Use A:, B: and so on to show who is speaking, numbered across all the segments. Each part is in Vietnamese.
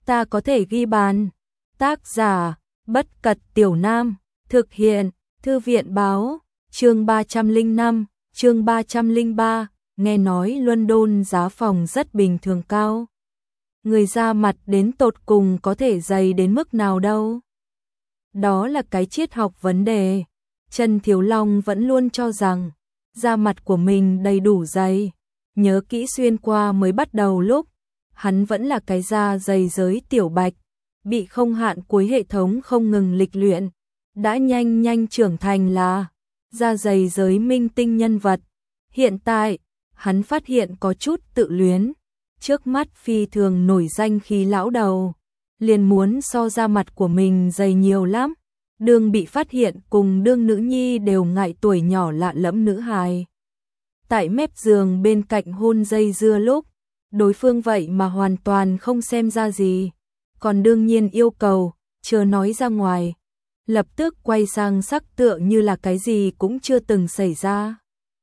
A: ta có thể ghi bàn. Tác giả, Bất Cật Tiểu Nam, thực hiện, Thư viện báo, chương 305, chương 303, nghe nói London giá phòng rất bình thường cao. Người ra mặt đến tột cùng có thể dày đến mức nào đâu. Đó là cái triết học vấn đề. Trần Thiếu Long vẫn luôn cho rằng da mặt của mình đầy đủ dày. Nhớ kỹ xuyên qua mới bắt đầu lúc hắn vẫn là cái da dày giới tiểu bạch, bị không hạn cuối hệ thống không ngừng lịch luyện, đã nhanh trưởng thành là da dày giới minh tinh nhân vật. Hiện tại, hắn phát hiện có chút tự luyến, trước mắt phi thường nổi danh khi lão đầu, liền muốn so da mặt của mình dày nhiều lắm. Đương bị phát hiện cùng đương nữ nhi đều ngại tuổi nhỏ lạ lẫm nữ hài. Tại mép giường bên cạnh hôn dây dưa lúc, đối phương vậy mà hoàn toàn không xem ra gì, còn đương nhiên yêu cầu, chưa nói ra ngoài, lập tức quay sang sắc tựa như là cái gì cũng chưa từng xảy ra.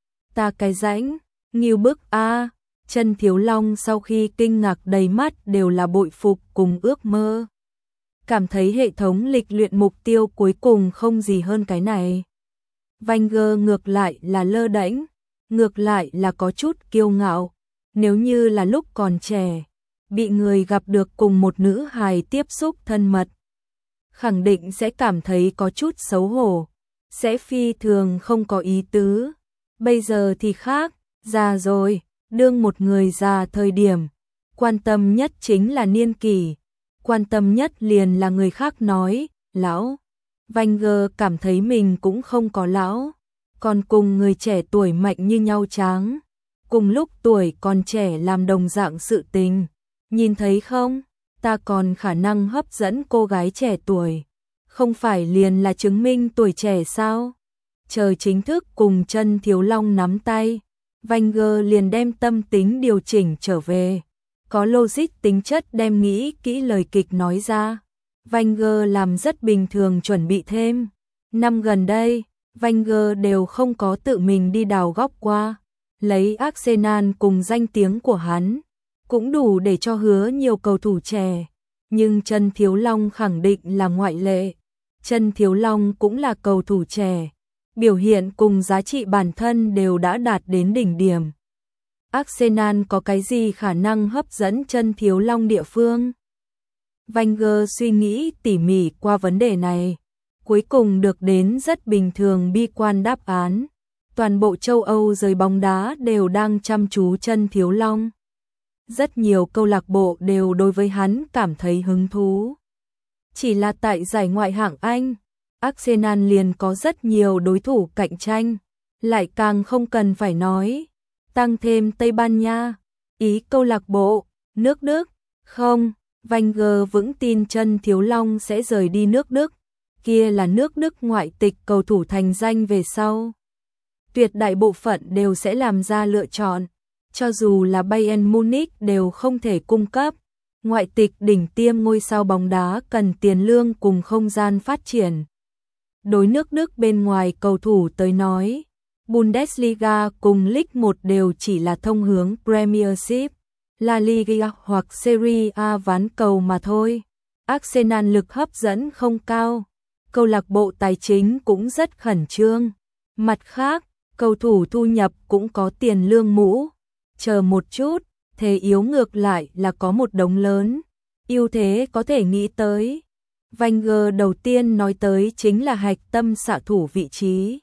A: Ta cái rãnh, nghiêu bức a. Trần Thiếu Long sau khi kinh ngạc đầy mắt đều là bội phục cùng ước mơ. Cảm thấy hệ thống lịch luyện mục tiêu cuối cùng không gì hơn cái này. Wenger ngược lại là lơ đễnh, ngược lại là có chút kiêu ngạo. Nếu như là lúc còn trẻ, bị người gặp được cùng một nữ hài tiếp xúc thân mật, khẳng định sẽ cảm thấy có chút xấu hổ, sẽ phi thường không có ý tứ. Bây giờ thì khác, già rồi, đương một người già thời điểm, quan tâm nhất chính là niên kỷ, quan tâm nhất liền là người khác nói, lão. Wenger cảm thấy mình cũng không có lão, còn cùng người trẻ tuổi mạnh như nhau tráng, cùng lúc tuổi còn trẻ làm đồng dạng sự tình. Nhìn thấy không, ta còn khả năng hấp dẫn cô gái trẻ tuổi, không phải liền là chứng minh tuổi trẻ sao? Chờ chính thức cùng Trần Thiếu Long nắm tay, Wenger liền đem tâm tính điều chỉnh trở về, có logic tính chất đem nghĩ kỹ lời kịch nói ra. Wenger làm rất bình thường chuẩn bị thêm. Năm gần đây, Wenger đều không có tự mình đi đào góc qua, lấy Arsenal cùng danh tiếng của hắn, cũng đủ để cho hứa nhiều cầu thủ trẻ, nhưng Trần Thiếu Long khẳng định là ngoại lệ. Trần Thiếu Long cũng là cầu thủ trẻ, biểu hiện cùng giá trị bản thân đều đã đạt đến đỉnh điểm. Arsenal có cái gì khả năng hấp dẫn Trần Thiếu Long địa phương? Wenger suy nghĩ tỉ mỉ qua vấn đề này, cuối cùng được đến rất bình thường bi quan đáp án. Toàn bộ châu Âu giới bóng đá đều đang chăm chú Trần Thiếu Long. Rất nhiều câu lạc bộ đều đối với hắn cảm thấy hứng thú. Chỉ là tại giải Ngoại hạng Anh, Arsenal liền có rất nhiều đối thủ cạnh tranh, lại càng không cần phải nói. Tăng thêm Tây Ban Nha, Ý câu lạc bộ, nước Đức, không, Wenger vững tin Trần Thiếu Long sẽ rời đi nước Đức, kia là nước Đức ngoại tịch cầu thủ thành danh về sau. Tuyệt đại bộ phận đều sẽ làm ra lựa chọn, cho dù là Bayern Munich đều không thể cung cấp. Ngoại tịch đỉnh tiêm ngôi sao bóng đá cần tiền lương cùng không gian phát triển. Đối nước Đức bên ngoài cầu thủ tới nói, Bundesliga cùng League 1 đều chỉ là thông hướng Premiership, La Liga hoặc Serie A ván cầu mà thôi. Arsenal lực hấp dẫn không cao, câu lạc bộ tài chính cũng rất khẩn trương. Mặt khác, cầu thủ thu nhập cũng có tiền lương mũ. Chờ một chút, thế yếu ngược lại là có một đống lớn, ưu thế có thể nghĩ tới. Wenger đầu tiên nói tới chính là hạch tâm xạ thủ vị trí.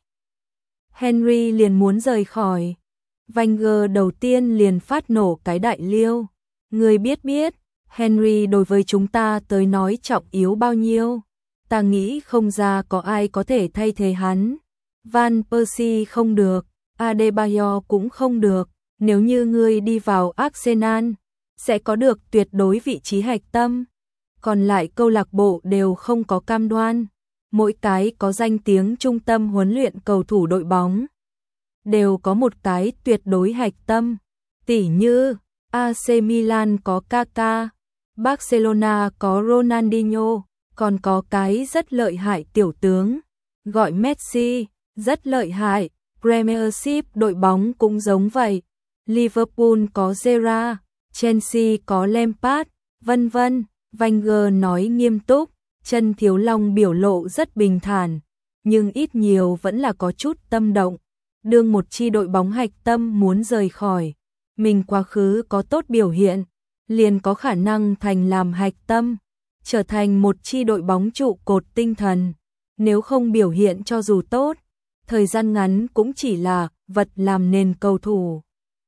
A: Henry liền muốn rời khỏi. Wenger đầu tiên liền phát nổ cái đại liêu. Người biết, Henry đối với chúng ta tới nói trọng yếu bao nhiêu. Ta nghĩ không ra có ai có thể thay thế hắn. Van Persie không được, Adebayor cũng không được. Nếu như ngươi đi vào Arsenal, sẽ có được tuyệt đối vị trí hạch tâm. Còn lại câu lạc bộ đều không có cam đoan. Mỗi cái có danh tiếng trung tâm huấn luyện cầu thủ đội bóng đều có một cái tuyệt đối hạch tâm. Tỉ như AC Milan có Kaká, Barcelona có Ronaldinho, còn có cái rất lợi hại tiểu tướng gọi Messi, rất lợi hại. Premiership đội bóng cũng giống vậy. Liverpool có Gerrard, Chelsea có Lampard, vân vân. Wenger nói nghiêm túc, Chân Thiếu Long biểu lộ rất bình thản, nhưng ít nhiều vẫn là có chút tâm động. Đương một chi đội bóng hạch tâm muốn rời khỏi, mình quá khứ có tốt biểu hiện, liền có khả năng thành làm hạch tâm, trở thành một chi đội bóng trụ cột tinh thần. Nếu không biểu hiện cho dù tốt, thời gian ngắn cũng chỉ là vật làm nền cầu thủ.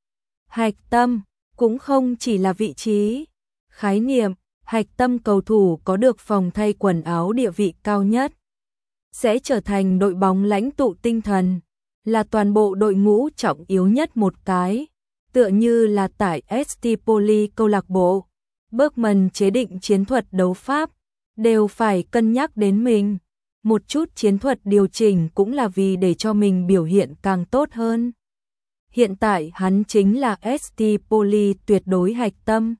A: Hạch tâm cũng không chỉ là vị trí. Khái niệm hạch tâm cầu thủ có được phòng thay quần áo địa vị cao nhất, sẽ trở thành đội bóng lãnh tụ tinh thần, là toàn bộ đội ngũ trọng yếu nhất một cái, tựa như là tại ST Poli câu lạc bộ. Bergman chế định chiến thuật đấu pháp, đều phải cân nhắc đến mình. Một chút chiến thuật điều chỉnh cũng là vì để cho mình biểu hiện càng tốt hơn. Hiện tại hắn chính là ST Poli tuyệt đối hạch tâm.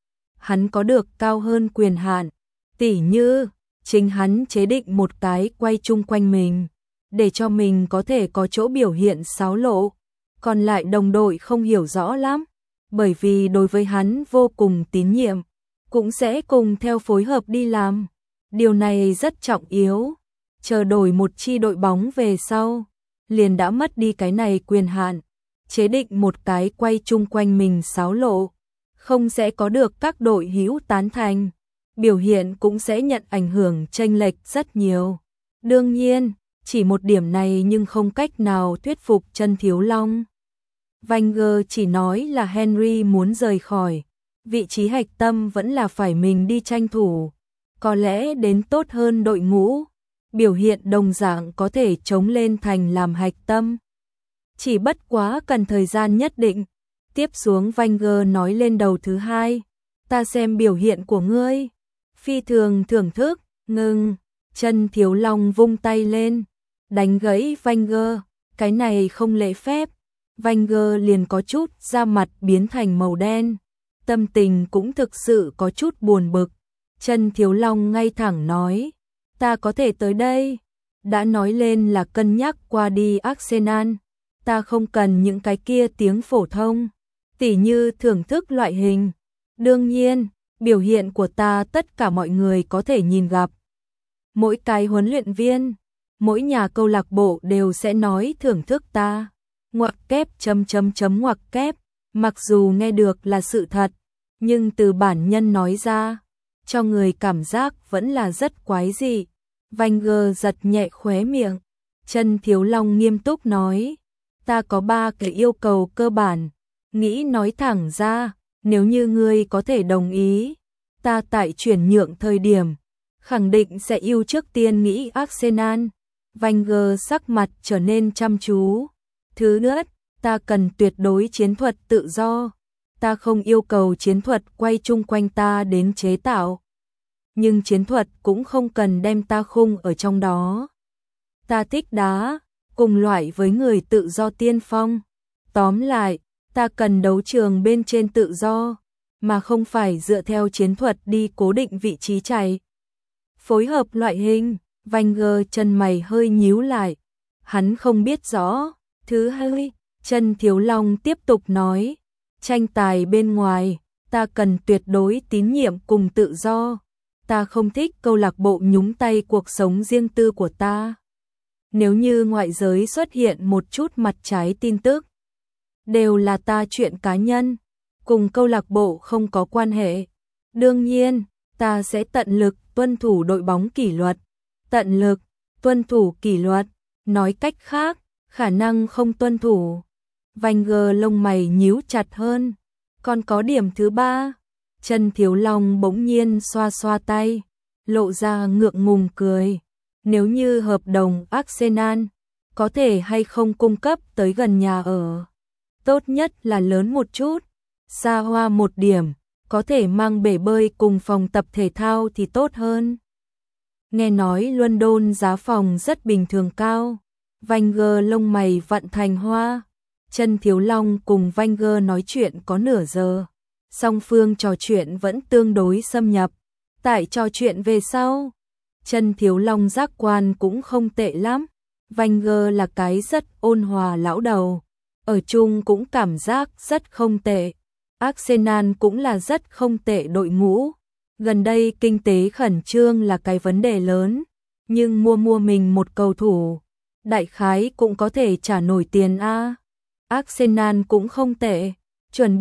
A: Hắn có được cao hơn quyền hạn, tỉ như chính hắn chế định một cái quay chung quanh mình, để cho mình có thể có chỗ biểu hiện xáo lộ. Còn lại đồng đội không hiểu rõ lắm, bởi vì đối với hắn vô cùng tín nhiệm, cũng sẽ cùng theo phối hợp đi làm. Điều này rất trọng yếu. Chờ đổi một chi đội bóng về sau, liền đã mất đi cái này quyền hạn, chế định một cái quay chung quanh mình xáo lộ, không sẽ có được các đội hữu tán thành, biểu hiện cũng sẽ nhận ảnh hưởng chênh lệch rất nhiều. Đương nhiên, chỉ một điểm này nhưng không cách nào thuyết phục Chân Thiếu Long. Wenger chỉ nói là Henry muốn rời khỏi, vị trí hạch tâm vẫn là phải mình đi tranh thủ, có lẽ đến tốt hơn đội ngũ, biểu hiện đồng dạng có thể chống lên thành làm hạch tâm. Chỉ bất quá cần thời gian nhất định. Tiếp xuống Wenger nói lên đầu thứ hai, ta xem biểu hiện của ngươi, phi thường thưởng thức. Ngừng. Chân Thiếu Long vung tay lên, đánh gãy Wenger, cái này không lễ phép. Wenger liền có chút da mặt biến thành màu đen, tâm tình cũng thực sự có chút buồn bực. Chân Thiếu Long ngay thẳng nói, ta có thể tới đây, đã nói lên là cân nhắc qua đi Arsenal, ta không cần những cái kia tiếng phổ thông, tỉ như thưởng thức loại hình. Đương nhiên, biểu hiện của ta tất cả mọi người có thể nhìn gặp. Mỗi cái huấn luyện viên, mỗi nhà câu lạc bộ đều sẽ nói thưởng thức ta. Ngoặc kép ngoặc kép, mặc dù nghe được là sự thật, nhưng từ bản nhân nói ra, cho người cảm giác vẫn là rất quái dị. Wenger giật nhẹ khóe miệng. Chân Thiếu Long nghiêm túc nói, ta có 3 cái yêu cầu cơ bản, nghĩ nói thẳng ra, nếu như ngươi có thể đồng ý, ta tại chuyển nhượng thời điểm, khẳng định sẽ ưu trước tiên nghĩ Arsenal. Wenger sắc mặt trở nên chăm chú. Thứ nhất, ta cần tuyệt đối chiến thuật tự do, ta không yêu cầu chiến thuật quay chung quanh ta đến chế tạo, nhưng chiến thuật cũng không cần đem ta khung ở trong đó. Ta thích đá cùng loại với người tự do tiên phong. Tóm lại, ta cần đấu trường bên trên tự do, mà không phải dựa theo chiến thuật đi cố định vị trí chạy. Phối hợp loại hình, Wenger chân mày hơi nhíu lại, hắn không biết rõ. Thứ hai, Chân Thiếu Long tiếp tục nói, tranh tài bên ngoài, ta cần tuyệt đối tín nhiệm cùng tự do. Ta không thích câu lạc bộ nhúng tay cuộc sống riêng tư của ta. Nếu như ngoại giới xuất hiện một chút mặt trái tin tức, đều là ta chuyện cá nhân, cùng câu lạc bộ không có quan hệ. Đương nhiên, ta sẽ tận lực tuân thủ đội bóng kỷ luật. Tận lực tuân thủ kỷ luật, nói cách khác, khả năng không tuân thủ. Wenger lông mày nhíu chặt hơn. Còn có điểm thứ 3. Chân Thiếu Long bỗng nhiên xoa xoa tay, lộ ra ngượng ngùng cười. Nếu như hợp đồng Arsenal, có thể hay không cung cấp tới gần nhà ở. Tốt nhất là lớn một chút, xa hoa một điểm, có thể mang bể bơi cùng phòng tập thể thao thì tốt hơn. Nghe nói London giá phòng rất bình thường cao. Wenger lông mày vặn thành hoa. Chân Thiếu Long cùng Wenger nói chuyện có nửa giờ. Song phương trò chuyện vẫn tương đối xâm nhập. Tại trò chuyện về sau, Chân Thiếu Long giác quan cũng không tệ lắm. Wenger là cái rất ôn hòa lão đầu, ở chung cũng cảm giác rất không tệ. Arsenal cũng là rất không tệ đội ngũ. Gần đây kinh tế khẩn trương là cái vấn đề lớn, nhưng mua mình một cầu thủ, đại khái cũng có thể trả nổi tiền a. Arsenal cũng không tệ, chuẩn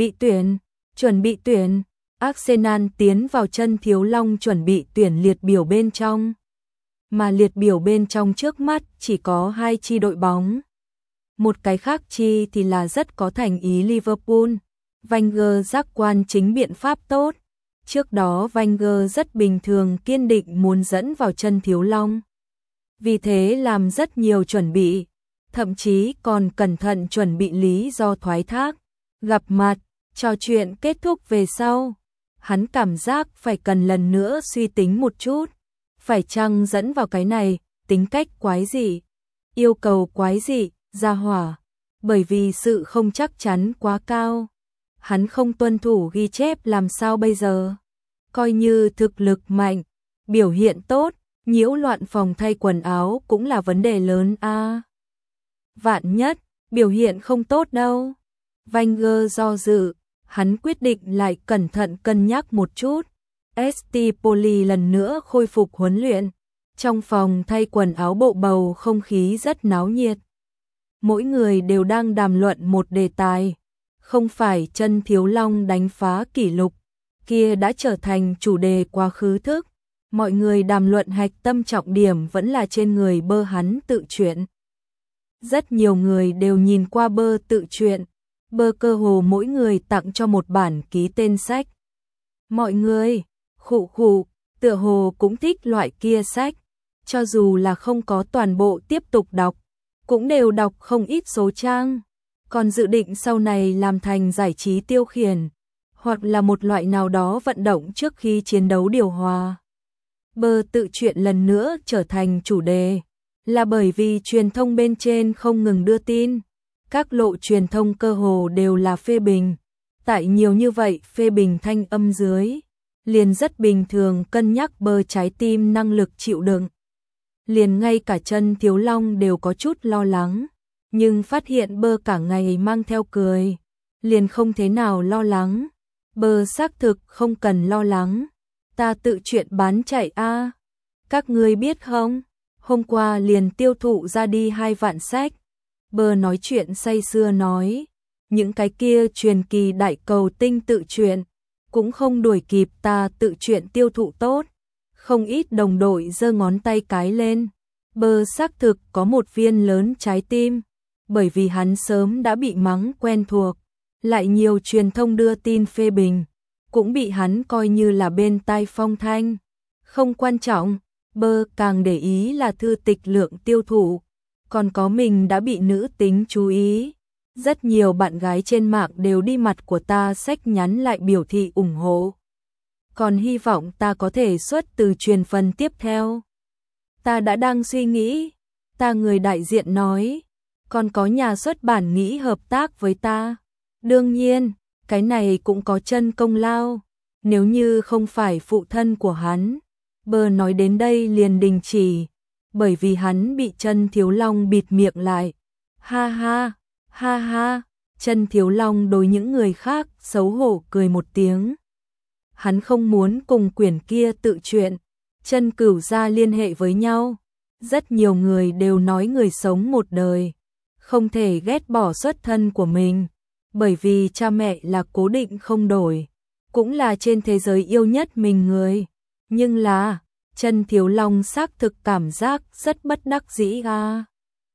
A: bị tuyển. Arsenal tiến vào chân Thiếu Long chuẩn bị tuyển liệt biểu bên trong. Mà liệt biểu bên trong trước mắt chỉ có 2 chi đội bóng. Một cái khác chi thì là rất có thành ý Liverpool. Wenger giác quan chính biện pháp tốt. Trước đó Wenger rất bình thường kiên định muốn dẫn vào chân Thiếu Long. Vì thế làm rất nhiều chuẩn bị, thậm chí còn cẩn thận chuẩn bị lý do thoái thác. Gặp mặt, trò chuyện kết thúc về sau. Hắn cảm giác phải cần lần nữa suy tính một chút. Phải chăng dẫn vào cái này, tính cách quái dị, yêu cầu quái dị, ra hỏa. Bởi vì sự không chắc chắn quá cao. Hắn không tuân thủ ghi chép làm sao bây giờ? Coi như thực lực mạnh, biểu hiện tốt, nhiễu loạn phòng thay quần áo cũng là vấn đề lớn a. Vạn nhất, biểu hiện không tốt đâu. Wenger do dự, hắn quyết định lại cẩn thận cân nhắc một chút. Stipoli lần nữa khôi phục huấn luyện. Trong phòng thay quần áo bộ bầu không khí rất náo nhiệt. Mỗi người đều đang đàm luận một đề tài. Không phải chân Thiếu Long đánh phá kỷ lục, kia đã trở thành chủ đề quá khứ thức. Mọi người đàm luận hạch tâm trọng điểm vẫn là trên người Bơ hắn tự truyện. Rất nhiều người đều nhìn qua Bơ tự truyện. Bơ cơ hồ mỗi người tặng cho một bản ký tên sách. Mọi người, khụ, tựa hồ cũng thích loại kia sách. Cho dù là không có toàn bộ tiếp tục đọc, cũng đều đọc không ít số trang. Còn dự định sau này làm thành giải trí tiêu khiển, hoặc là một loại nào đó vận động trước khi chiến đấu điều hòa. Bơ tự truyện lần nữa trở thành chủ đề, là bởi vì truyền thông bên trên không ngừng đưa tin. Các lộ truyền thông cơ hồ đều là phê bình. Tại nhiều như vậy phê bình thanh âm dưới, liền rất bình thường cân nhắc Bơ trái tim năng lực chịu đựng. Liền ngay cả chân Thiếu Long đều có chút lo lắng, nhưng phát hiện Bơ cả ngày mang theo cười, liền không thế nào lo lắng. Bơ xác thực không cần lo lắng, ta tự chuyện bán chạy a. Các ngươi biết không, hôm qua liền tiêu thụ ra đi 2 vạn sách. Bơ nói chuyện say sưa nói, những cái kia truyền kỳ đại cầu tinh tự truyện cũng không đuổi kịp ta tự truyện tiêu thụ tốt. Không ít đồng đội giơ ngón tay cái lên. Bơ xác thực có một viên lớn trái tim, bởi vì hắn sớm đã bị mắng quen thuộc, lại nhiều truyền thông đưa tin phê bình, cũng bị hắn coi như là bên tai phong thanh. Không quan trọng, Bơ càng để ý là thư tịch lượng tiêu thụ, còn có mình đã bị nữ tính chú ý. Rất nhiều bạn gái trên mạng đều đi mặt của ta sách nhắn lại biểu thị ủng hộ. Còn hy vọng ta có thể xuất từ truyền phần tiếp theo. Ta đã đang suy nghĩ, ta người đại diện nói, còn có nhà xuất bản nghĩ hợp tác với ta. Đương nhiên, cái này cũng có chân công lao, nếu như không phải phụ thân của hắn. Bơ nói đến đây liền đình chỉ, bởi vì hắn bị chân Thiếu Long bịt miệng lại. Ha ha, chân Thiếu Long đối những người khác xấu hổ cười một tiếng. Hắn không muốn cùng quyển kia tự truyện, chân Cửu gia liên hệ với nhau. Rất nhiều người đều nói người sống một đời, không thể ghét bỏ xuất thân của mình, bởi vì cha mẹ là cố định không đổi, cũng là trên thế giới yêu nhất mình người. Nhưng là, chân Thiếu Long xác thực cảm giác rất bất đắc dĩ a.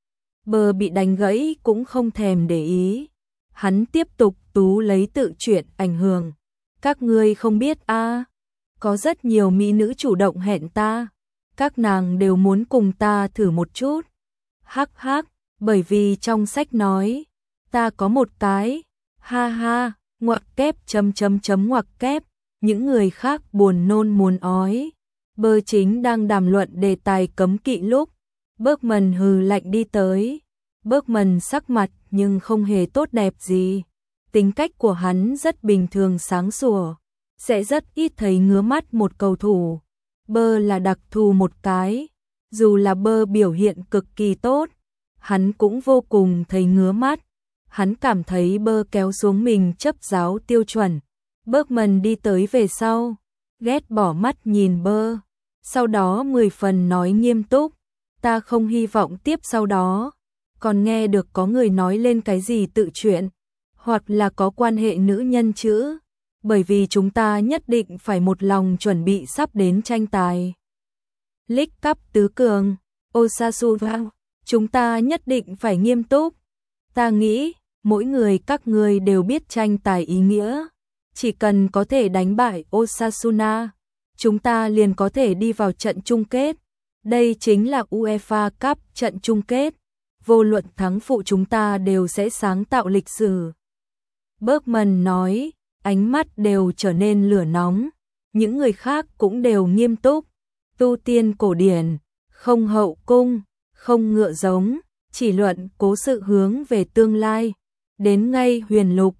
A: Bơ bị đánh gãy cũng không thèm để ý. Hắn tiếp tục tú lấy tự truyện ảnh hưởng. Các ngươi không biết a, có rất nhiều mỹ nữ chủ động hẹn ta. Các nàng đều muốn cùng ta thử một chút. Hắc hắc, bởi vì trong sách nói, ta có một cái. Ha ha, ngoặc kép ngoặc kép. Những người khác buồn nôn muốn ói. Bơ chính đang đàm luận đề tài cấm kỵ lúc Bergman hừ lạnh đi tới. Bergman sắc mặt nhưng không hề tốt đẹp gì. Tính cách của hắn rất bình thường sáng sủa, sẽ rất ít thấy ngứa mắt một cầu thủ. Bơ là đặc thù một cái, dù là Bơ biểu hiện cực kỳ tốt, hắn cũng vô cùng thấy ngứa mắt. Hắn cảm thấy Bơ kéo xuống mình chấp giáo tiêu chuẩn. Bergman đi tới về sau, ghét bỏ mắt nhìn bơ. Sau đó 10 phần nói nghiêm túc, ta không hy vọng tiếp sau đó còn nghe được có người nói lên cái gì tự truyện, hoặc là có quan hệ nữ nhân chữ, bởi vì chúng ta nhất định phải một lòng chuẩn bị sắp đến tranh tài League Cup tứ cường, Osasuna, chúng ta nhất định phải nghiêm túc. Ta nghĩ, mỗi người các ngươi đều biết tranh tài ý nghĩa, chỉ cần có thể đánh bại Osasuna, chúng ta liền có thể đi vào trận chung kết. Đây chính là UEFA Cup trận chung kết, vô luận thắng phụ chúng ta đều sẽ sáng tạo lịch sử. Bergman nói, ánh mắt đều trở nên lửa nóng, những người khác cũng đều nghiêm túc, tu tiên cổ điển, không hậu cung, không ngựa giống, chỉ luận cố sự hướng về tương lai, đến ngay huyền lục,